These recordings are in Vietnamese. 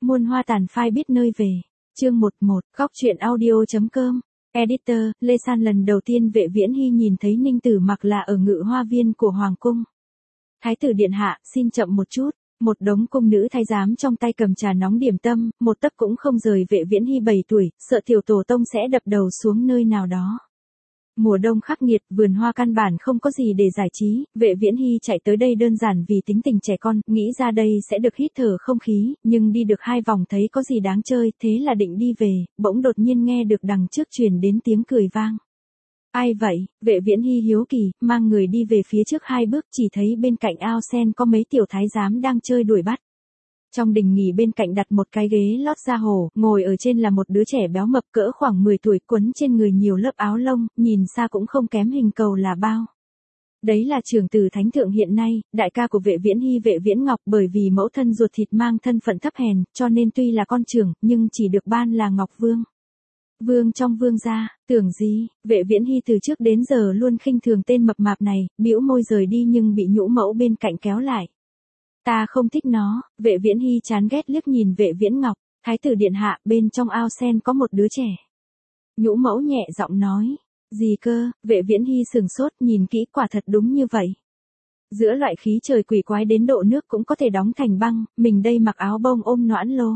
Muôn hoa tàn phai biết nơi về. Chương 11, góc truyện audio.com. Editor, Lê San lần đầu tiên Vệ Viễn Hy nhìn thấy Ninh Tử Mặc là ở ngự hoa viên của Hoàng cung. Thái tử điện hạ, xin chậm một chút. Một đống cung nữ thái giám trong tay cầm trà nóng điểm tâm, một tấc cũng không rời. Vệ Viễn Hy 7 tuổi, sợ tiểu tổ tông sẽ đập đầu xuống nơi nào đó. Mùa đông khắc nghiệt, vườn hoa căn bản không có gì để giải trí, Vệ Viễn Hy chạy tới đây đơn giản vì tính tình trẻ con, nghĩ ra đây sẽ được hít thở không khí, nhưng đi được 2 vòng thấy có gì đáng chơi, thế là định đi về, bỗng đột nhiên nghe được đằng trước truyền đến tiếng cười vang. Ai vậy? Vệ Viễn Hy hiếu kỳ, mang người đi về phía trước 2 bước, chỉ thấy bên cạnh ao sen có mấy tiểu thái giám đang chơi đuổi bắt. Trong đình nghỉ bên cạnh đặt một cái ghế lót da hổ, ngồi ở trên là một đứa trẻ béo mập cỡ khoảng 10 tuổi, quấn trên người nhiều lớp áo lông, nhìn xa cũng không kém hình cầu là bao. Đấy là trưởng tử thánh thượng hiện nay, đại ca của Vệ Viễn Hy Vệ Viễn Ngọc, bởi vì mẫu thân ruột thịt mang thân phận thấp hèn, cho nên tuy là con trưởng, nhưng chỉ được ban là Ngọc Vương. Vương trong vương gia, tưởng gì? Vệ Viễn Hy từ trước đến giờ luôn khinh thường tên mập mạp này, bĩu môi rời đi nhưng bị nhũ mẫu bên cạnh kéo lại. Ta không thích nó. Vệ Viễn Hy chán ghét liếc nhìn Vệ Viễn Ngọc. Thái tử điện hạ, bên trong ao sen có một đứa trẻ. Nhũ mẫu nhẹ giọng nói. Gì cơ? Vệ Viễn Hy sừng sốt, nhìn kỹ, quả thật đúng như vậy. Giữa loại khí trời quỷ quái đến độ nước cũng có thể đóng thành băng, mình đây mặc áo bông ôm noãn lô,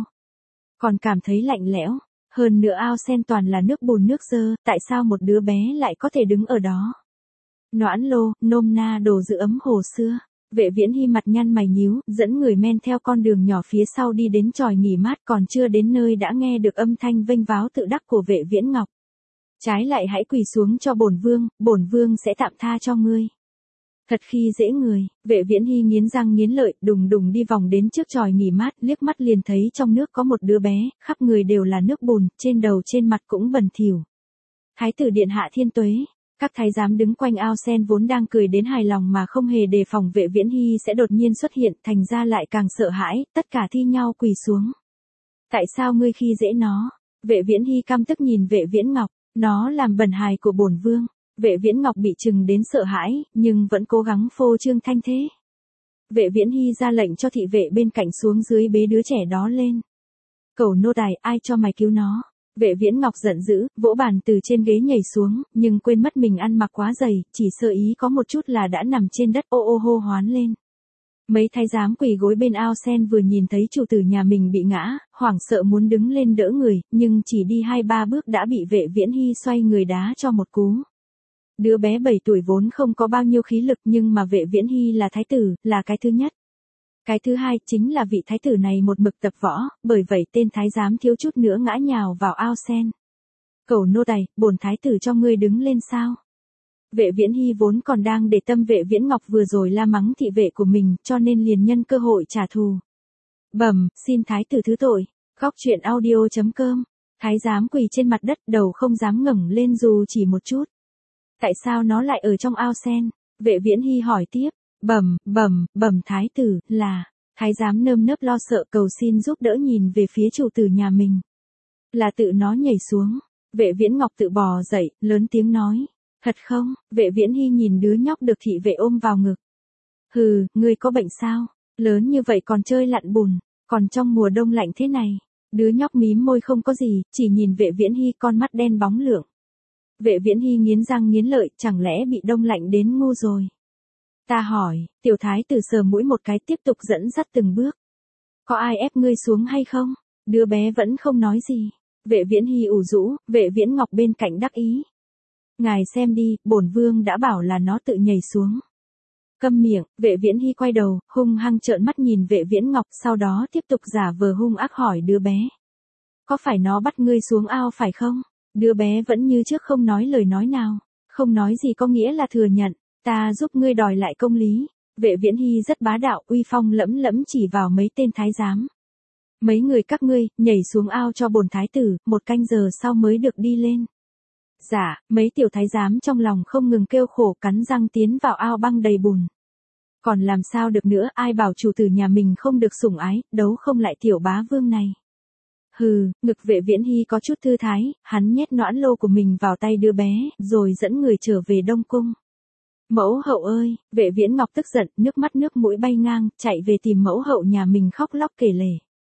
còn cảm thấy lạnh lẽo. Hơn nữa ao sen toàn là nước bùn nước dơ, tại sao một đứa bé lại có thể đứng ở đó? Noãn lô, nôm na đồ giữ ấm hồ xưa. Vệ Viễn Hy mặt nhăn mày nhíu, dẫn người men theo con đường nhỏ phía sau đi đến chòi nghỉ mát, còn chưa đến nơi đã nghe được âm thanh vênh váo tự đắc của Vệ Viễn Ngọc. Trái lại hãy quỳ xuống cho bổn vương sẽ tạm tha cho ngươi. Thật khi dễ người. Vệ Viễn Hy nghiến răng nghiến lợi, đùng đùng đi vòng đến trước chòi nghỉ mát, liếc mắt liền thấy trong nước có một đứa bé, khắp người đều là nước bùn, trên đầu trên mặt cũng bẩn thỉu. Thái tử điện hạ thiên tuế. Các thái giám đứng quanh ao sen vốn đang cười đến hài lòng mà không hề đề phòng Vệ Viễn Hy sẽ đột nhiên xuất hiện, thành ra lại càng sợ hãi, tất cả thi nhau quỳ xuống. Tại sao ngươi khi dễ nó? Vệ Viễn Hy căm tức nhìn Vệ Viễn Ngọc, nó làm bẩn hài của bổn vương. Vệ Viễn Ngọc bị trừng đến sợ hãi, nhưng vẫn cố gắng phô trương thanh thế. Vệ Viễn Hy ra lệnh cho thị vệ bên cạnh xuống dưới bế đứa trẻ đó lên. Cẩu nô tài, ai cho mày cứu nó? Vệ Viễn Ngọc giận dữ, vỗ bàn từ trên ghế nhảy xuống, nhưng quên mất mình ăn mặc quá dày, chỉ sơ ý có một chút là đã nằm trên đất ô ô hô hoán lên. Mấy thái giám quỳ gối bên ao sen vừa nhìn thấy chủ tử nhà mình bị ngã, hoảng sợ muốn đứng lên đỡ người, nhưng chỉ đi 2-3 bước đã bị Vệ Viễn Hy xoay người đá cho một cú. Đứa bé 7 tuổi vốn không có bao nhiêu khí lực, nhưng mà Vệ Viễn Hy là thái tử, là cái thứ nhất. Cái thứ hai chính là vị thái tử này một mực tập võ, bởi vậy tên thái giám thiếu chút nữa ngã nhào vào ao sen. Cẩu nô tài, bổn thái tử cho ngươi đứng lên sao? Vệ Viễn Hy vốn còn đang để tâm Vệ Viễn Ngọc vừa rồi la mắng thị vệ của mình, cho nên liền nhân cơ hội trả thù. Bẩm, xin thái tử thứ tội. Góc truyện audio.com. Thái giám quỳ trên mặt đất, đầu không dám ngẩng lên dù chỉ một chút. Tại sao nó lại ở trong ao sen? Vệ Viễn Hy hỏi tiếp. Bẩm thái tử, là. Thái giám nơm nớp lo sợ cầu xin giúp đỡ nhìn về phía chủ tử nhà mình. Là tự nó nhảy xuống. Vệ Viễn Ngọc tự bò dậy, lớn tiếng nói. Thật không? Vệ Viễn Hy nhìn đứa nhóc được thị vệ ôm vào ngực. Hừ, ngươi có bệnh sao? Lớn như vậy còn chơi lặn bùn, còn trong mùa đông lạnh thế này. Đứa nhóc mím môi không có gì, chỉ nhìn Vệ Viễn Hy con mắt đen bóng lượng. Vệ Viễn Hy nghiến răng nghiến lợi, chẳng lẽ bị đông lạnh đến ngu rồi? Ta hỏi, tiểu thái tử sờ mũi một cái tiếp tục dẫn dắt từng bước. Có ai ép ngươi xuống hay không? Đứa bé vẫn không nói gì. Vệ Viễn Hy ủ rũ, Vệ Viễn Ngọc bên cạnh đắc ý. Ngài xem đi, bổn vương đã bảo là nó tự nhảy xuống. Câm miệng. Vệ Viễn Hy quay đầu, hung hăng trợn mắt nhìn Vệ Viễn Ngọc, sau đó tiếp tục giả vờ hung ác hỏi đứa bé. Có phải nó bắt ngươi xuống ao phải không? Đứa bé vẫn như trước không nói lời nói nào. Không nói gì có nghĩa là thừa nhận. Ta giúp ngươi đòi lại công lý. Vệ Viễn Hy rất bá đạo, uy phong lẫm lẫm chỉ vào mấy tên thái giám. Mấy người các ngươi, nhảy xuống ao cho bổn thái tử, 1 canh giờ sau mới được đi lên. Dạ, mấy tiểu thái giám trong lòng không ngừng kêu khổ, cắn răng tiến vào ao băng đầy bùn. Còn làm sao được nữa, ai bảo chủ tử nhà mình không được sủng ái, đấu không lại tiểu bá vương này. Hừ, ngực Vệ Viễn Hy có chút thư thái, hắn nhét noãn lô của mình vào tay đứa bé, rồi dẫn người trở về Đông Cung. Mẫu hậu ơi, Vệ Viễn Ngọc tức giận, nước mắt nước mũi bay ngang, chạy về tìm mẫu hậu nhà mình khóc lóc kể lể.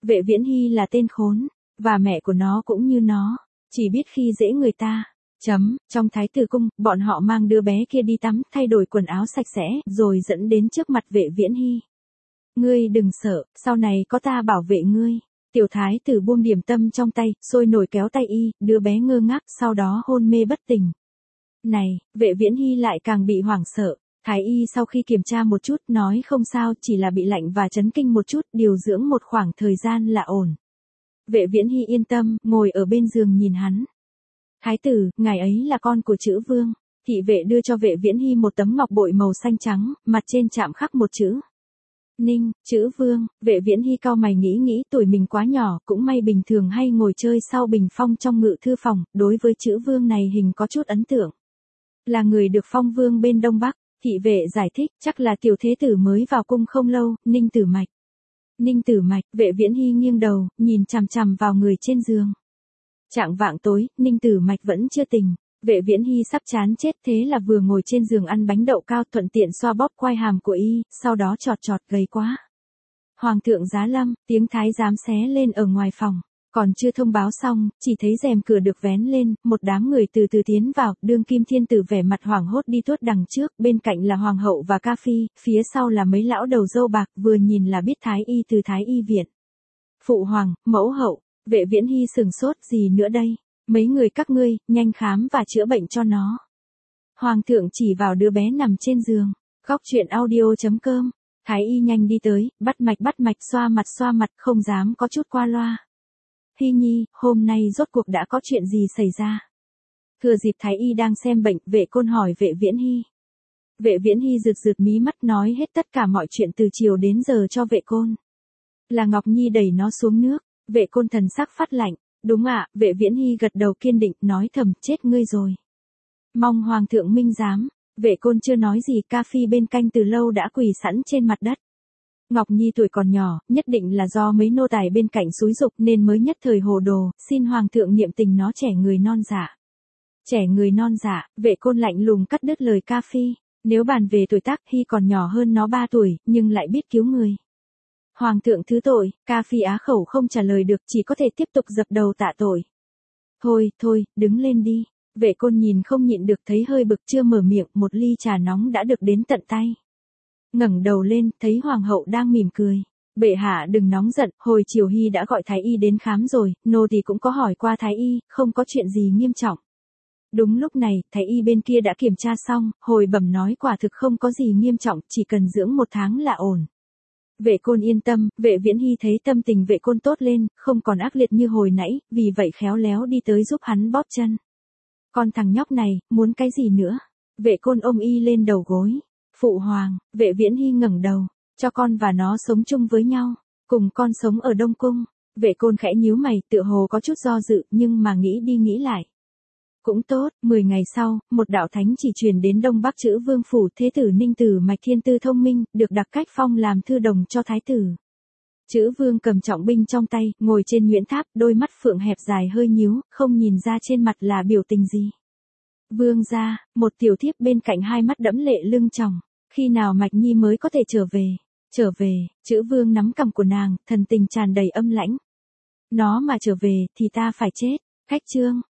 Vệ Viễn Hy là tên khốn, và mẹ của nó cũng như nó, chỉ biết khi dễ người ta. Trong Thái tử cung, bọn họ mang đứa bé kia đi tắm, thay đổi quần áo sạch sẽ, rồi dẫn đến trước mặt Vệ Viễn Hy. Ngươi đừng sợ, sau này có ta bảo vệ ngươi. Tiểu thái tử buông điểm tâm trong tay, sôi nổi kéo tay y, đứa bé ngơ ngác, sau đó hôn mê bất tỉnh. Này, Vệ Viễn Hy lại càng bị hoảng sợ. Thái y sau khi kiểm tra một chút, nói không sao, chỉ là bị lạnh và chấn kinh một chút, điều dưỡng một khoảng thời gian là ổn. Vệ Viễn Hy yên tâm, ngồi ở bên giường nhìn hắn. Thái tử, ngài ấy là con của Chữ Vương. Thị vệ đưa cho Vệ Viễn Hy một tấm ngọc bội màu xanh trắng, mặt trên chạm khắc một chữ. Ninh, Chữ Vương. Vệ Viễn Hy cau mày nghĩ tuổi mình quá nhỏ, cũng may bình thường hay ngồi chơi sau bình phong trong ngự thư phòng, đối với Chữ Vương này hình có chút ấn tượng. Là người được phong vương bên Đông Bắc. Thị vệ giải thích, chắc là tiểu thế tử mới vào cung không lâu, Ninh Tử Mạch. Ninh Tử Mạch, Vệ Viễn Hy nghiêng đầu, nhìn chằm chằm vào người trên giường. Chạng vạng tối, Ninh Tử Mạch vẫn chưa tỉnh. Vệ Viễn Hy sắp chán chết, thế là vừa ngồi trên giường ăn bánh đậu cao, thuận tiện xoa bóp quai hàm của y, sau đó chọt gầy quá. Hoàng thượng giá lâm, tiếng thái giám xé lên ở ngoài phòng. Còn chưa thông báo xong, chỉ thấy rèm cửa được vén lên, một đám người từ từ tiến vào, đương kim thiên tử vẻ mặt hoảng hốt đi tuốt đằng trước, bên cạnh là hoàng hậu và ca phi, phía sau là mấy lão đầu râu bạc, vừa nhìn là biết thái y từ thái y viện. Phụ hoàng, mẫu hậu, Vệ Viễn Hy sừng sốt, gì nữa đây? Mấy người các ngươi, nhanh khám và chữa bệnh cho nó. Hoàng thượng chỉ vào đứa bé nằm trên giường. Góc truyện audio.com. Thái y nhanh đi tới, bắt mạch, xoa mặt, không dám có chút qua loa. Hy Nhi, hôm nay rốt cuộc đã có chuyện gì xảy ra? Thừa dịp Thái y đang xem bệnh, Vệ Côn hỏi Vệ Viễn Hy. Vệ Viễn Hy rực mí mắt nói hết tất cả mọi chuyện từ chiều đến giờ cho Vệ Côn. Là Ngọc Nhi đẩy nó xuống nước. Vệ Côn thần sắc phát lạnh. Đúng ạ, Vệ Viễn Hy gật đầu kiên định, nói thầm, chết ngươi rồi. Mong Hoàng thượng minh giám. Vệ Côn chưa nói gì, ca phi bên canh từ lâu đã quỳ sẵn trên mặt đất. Ngọc Nhi tuổi còn nhỏ, nhất định là do mấy nô tài bên cạnh xúi giục nên mới nhất thời hồ đồ, xin Hoàng thượng niệm tình nó trẻ người non dạ. Trẻ người non dạ, Vệ Côn lạnh lùng cắt đứt lời ca phi. Nếu bàn về tuổi tác, Hy còn nhỏ hơn nó 3 tuổi, nhưng lại biết cứu người. Hoàng thượng thứ tội, ca phi á khẩu không trả lời được, chỉ có thể tiếp tục dập đầu tạ tội. Thôi, đứng lên đi. Vệ Côn nhìn không nhịn được, thấy hơi bực, chưa mở miệng, một ly trà nóng đã được đến tận tay. Ngẩng đầu lên, thấy hoàng hậu đang mỉm cười. Bệ hạ đừng nóng giận, hồi chiều Hy đã gọi thái y đến khám rồi, nô thì cũng có hỏi qua thái y, không có chuyện gì nghiêm trọng. Đúng lúc này, thái y bên kia đã kiểm tra xong, hồi bẩm nói quả thực không có gì nghiêm trọng, chỉ cần dưỡng 1 tháng là ổn. Vệ Côn yên tâm, Vệ Viễn Hy thấy tâm tình Vệ Côn tốt lên, không còn ác liệt như hồi nãy, vì vậy khéo léo đi tới giúp hắn bóp chân. Con thằng nhóc này, muốn cái gì nữa? Vệ Côn ôm y lên đầu gối. Phụ hoàng, Vệ Viễn Hy ngẩng đầu, cho con và nó sống chung với nhau, cùng con sống ở Đông Cung. Vệ Côn khẽ nhíu mày, tựa hồ có chút do dự, nhưng mà nghĩ đi nghĩ lại. Cũng tốt, 10 ngày sau, một đạo thánh chỉ truyền đến Đông Bắc Chữ Vương phủ, thế tử Ninh Tử Mạch thiên tư thông minh, được đặc cách phong làm thư đồng cho thái tử. Chữ Vương cầm trọng binh trong tay, ngồi trên nhuyễn tháp, đôi mắt phượng hẹp dài hơi nhíu, không nhìn ra trên mặt là biểu tình gì. Vương gia, một tiểu thiếp bên cạnh hai mắt đẫm lệ lưng tròng, khi nào Mạch Nhi mới có thể trở về? Trở về, Chữ Vương nắm cằm của nàng, thần tình tràn đầy âm lãnh. Nó mà trở về, thì ta phải chết. Khách trương,